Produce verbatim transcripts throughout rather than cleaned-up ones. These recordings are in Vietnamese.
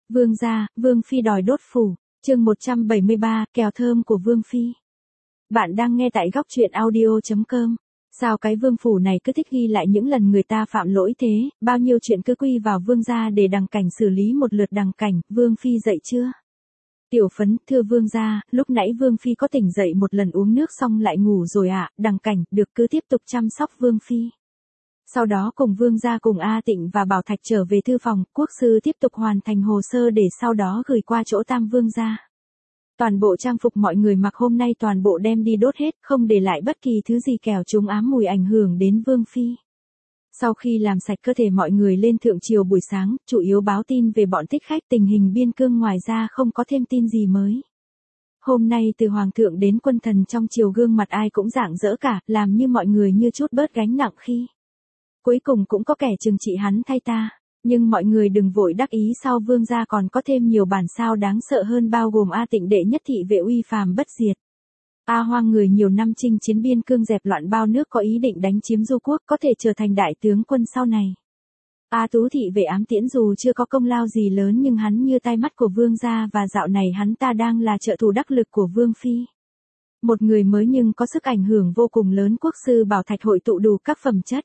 Vương gia, Vương Phi đòi đốt phủ, chương một trăm bảy mươi ba, kèo thơm của Vương Phi. Bạn đang nghe tại góc truyện audio chấm com. Sao cái vương phủ này cứ thích ghi lại những lần người ta phạm lỗi thế, bao nhiêu chuyện cứ quy vào vương gia để đằng cảnh xử lý một lượt đằng cảnh, Vương Phi dậy chưa? Tiểu Phấn, thưa vương gia, lúc nãy Vương Phi có tỉnh dậy một lần uống nước xong lại ngủ rồi ạ, à, đằng cảnh, được cứ tiếp tục chăm sóc Vương Phi. Sau đó cùng vương gia cùng A Tịnh và Bảo Thạch trở về thư phòng, quốc sư tiếp tục hoàn thành hồ sơ để sau đó gửi qua chỗ Tam vương gia. Toàn bộ trang phục mọi người mặc hôm nay toàn bộ đem đi đốt hết, không để lại bất kỳ thứ gì kẻo chúng ám mùi ảnh hưởng đến Vương Phi. Sau khi làm sạch cơ thể mọi người lên thượng triều buổi sáng, chủ yếu báo tin về bọn thích khách, tình hình biên cương, ngoài ra không có thêm tin gì mới. Hôm nay từ hoàng thượng đến quân thần trong triều gương mặt ai cũng rạng rỡ cả, làm như mọi người như chút bớt gánh nặng khi cuối cùng cũng có kẻ trừng trị hắn thay ta. Nhưng mọi người đừng vội đắc ý, sau vương gia còn có thêm nhiều bản sao đáng sợ hơn, bao gồm A Tịnh đệ nhất thị vệ uy phàm bất diệt. A Hoang người nhiều năm chinh chiến biên cương dẹp loạn bao nước, có ý định đánh chiếm du quốc, có thể trở thành đại tướng quân sau này. A Tú thị vệ ám tiễn dù chưa có công lao gì lớn nhưng hắn như tai mắt của vương gia, và dạo này hắn ta đang là trợ thủ đắc lực của Vương Phi. Một người mới nhưng có sức ảnh hưởng vô cùng lớn, quốc sư Bảo Thạch hội tụ đủ các phẩm chất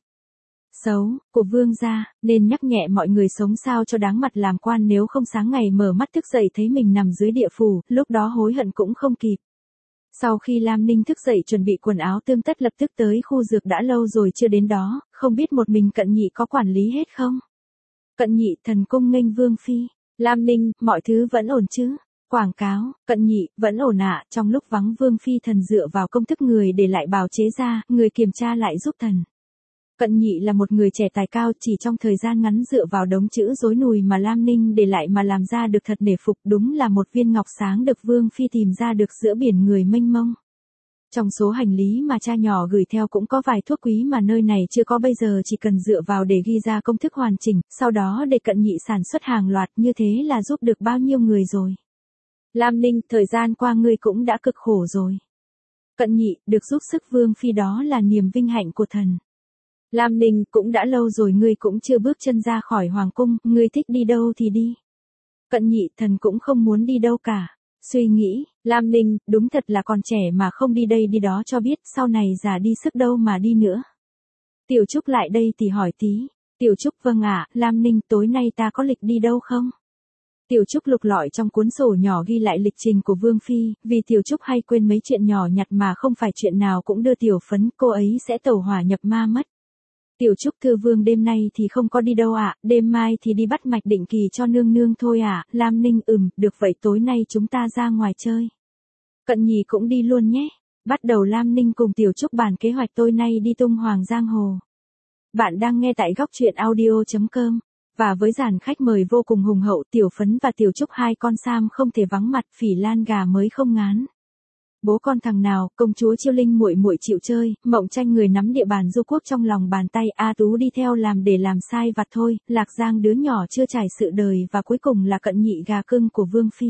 xấu của vương gia, nên nhắc nhẹ mọi người sống sao cho đáng mặt làm quan, nếu không sáng ngày mở mắt thức dậy thấy mình nằm dưới địa phủ, lúc đó hối hận cũng không kịp. Sau khi Lam Ninh thức dậy chuẩn bị quần áo tươm tất lập tức tới khu dược, đã lâu rồi chưa đến đó, không biết một mình Cận Nhị có quản lý hết không? Cận Nhị, thần cung nghênh Vương Phi. Lam Ninh, mọi thứ vẫn ổn chứ? Quảng cáo, Cận Nhị, vẫn ổn ạ, à. Trong lúc vắng Vương Phi, thần dựa vào công thức người để lại bào chế ra, người kiểm tra lại giúp thần. Cận Nhị là một người trẻ tài cao, chỉ trong thời gian ngắn dựa vào đống chữ rối nùi mà Lam Ninh để lại mà làm ra được, thật nể phục, đúng là một viên ngọc sáng được Vương Phi tìm ra được giữa biển người mênh mông. Trong số hành lý mà cha nhỏ gửi theo cũng có vài thuốc quý mà nơi này chưa có bây giờ, chỉ cần dựa vào để ghi ra công thức hoàn chỉnh, sau đó để Cận Nhị sản xuất hàng loạt, như thế là giúp được bao nhiêu người rồi. Lam Ninh, thời gian qua ngươi cũng đã cực khổ rồi. Cận Nhị, được giúp sức Vương Phi đó là niềm vinh hạnh của thần. Lam Ninh, cũng đã lâu rồi ngươi cũng chưa bước chân ra khỏi hoàng cung, ngươi thích đi đâu thì đi. Cận Nhị, thần cũng không muốn đi đâu cả. Suy nghĩ, Lam Ninh, đúng thật là còn trẻ mà không đi đây đi đó cho biết, sau này già đi sức đâu mà đi nữa. Tiểu Trúc lại đây thì hỏi tí. Tiểu Trúc, vâng ạ, Lam Ninh, tối nay ta có lịch đi đâu không? Tiểu Trúc lục lọi trong cuốn sổ nhỏ ghi lại lịch trình của Vương Phi, vì Tiểu Trúc hay quên mấy chuyện nhỏ nhặt mà không phải chuyện nào cũng đưa Tiểu Phấn, cô ấy sẽ tẩu hỏa nhập ma mất. Tiểu Trúc, thưa vương, đêm nay thì không có đi đâu ạ, à, đêm mai thì đi bắt mạch định kỳ cho nương nương thôi ạ. À. Lam Ninh, ừm, được vậy tối nay chúng ta ra ngoài chơi. Cận Nhị cũng đi luôn nhé. Bắt đầu Lam Ninh cùng Tiểu Trúc bàn kế hoạch tối nay đi tung hoàng giang hồ. Bạn đang nghe tại góc truyện audio chấm com. Và với dàn khách mời vô cùng hùng hậu, Tiểu Phấn và Tiểu Trúc hai con Sam không thể vắng mặt, Phỉ Lan gà mới không ngán. Bố con thằng nào, công chúa Chiêu Linh muội muội chịu chơi, Mộng Tranh người nắm địa bàn du quốc trong lòng bàn tay, A Tú đi theo làm để làm sai vặt thôi, Lạc Giang đứa nhỏ chưa trải sự đời, và cuối cùng là Cận Nhị gà cưng của Vương Phi.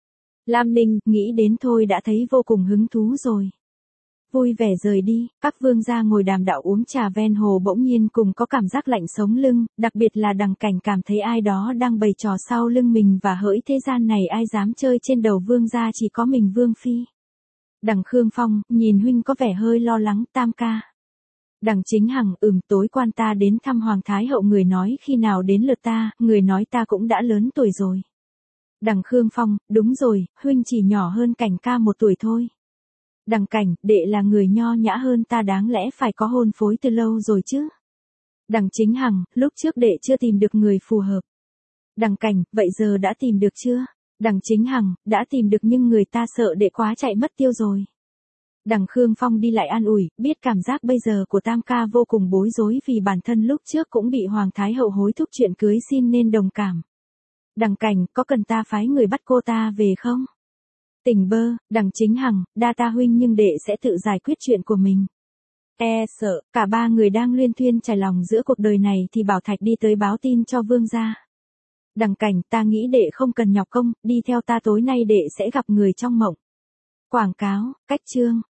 Lam Ninh, nghĩ đến thôi đã thấy vô cùng hứng thú rồi. Vui vẻ rời đi, các vương gia ngồi đàm đạo uống trà ven hồ bỗng nhiên cùng có cảm giác lạnh sống lưng, đặc biệt là đằng cảnh cảm thấy ai đó đang bày trò sau lưng mình, và hỡi thế gian này ai dám chơi trên đầu vương gia, chỉ có mình Vương Phi. Đằng Khương Phong, nhìn huynh có vẻ hơi lo lắng, Tam ca. Đằng Chính Hằng, ừm, tối quan ta đến thăm Hoàng Thái Hậu, người nói khi nào đến lượt ta, người nói ta cũng đã lớn tuổi rồi. Đằng Khương Phong, đúng rồi, huynh chỉ nhỏ hơn Cảnh ca một tuổi thôi. Đằng Cảnh, đệ là người nho nhã hơn ta, đáng lẽ phải có hôn phối từ lâu rồi chứ. Đằng Chính Hằng, lúc trước đệ chưa tìm được người phù hợp. Đằng Cảnh, vậy giờ đã tìm được chưa? Đằng Chính Hằng, đã tìm được nhưng người ta sợ đệ quá chạy mất tiêu rồi. Đằng Khương Phong đi lại an ủi, biết cảm giác bây giờ của Tam ca vô cùng bối rối, vì bản thân lúc trước cũng bị Hoàng Thái Hậu hối thúc chuyện cưới xin nên đồng cảm. Đằng Cảnh, có cần ta phái người bắt cô ta về không? Tỉnh bơ, đằng Chính Hằng, đa ta huynh nhưng đệ sẽ tự giải quyết chuyện của mình. E sợ, cả ba người đang luyên thuyên trải lòng giữa cuộc đời này thì Bảo Thạch đi tới báo tin cho vương gia. Đằng Cảnh, ta nghĩ đệ không cần nhọc công, đi theo ta tối nay đệ sẽ gặp người trong mộng. Quảng cáo, cách chương,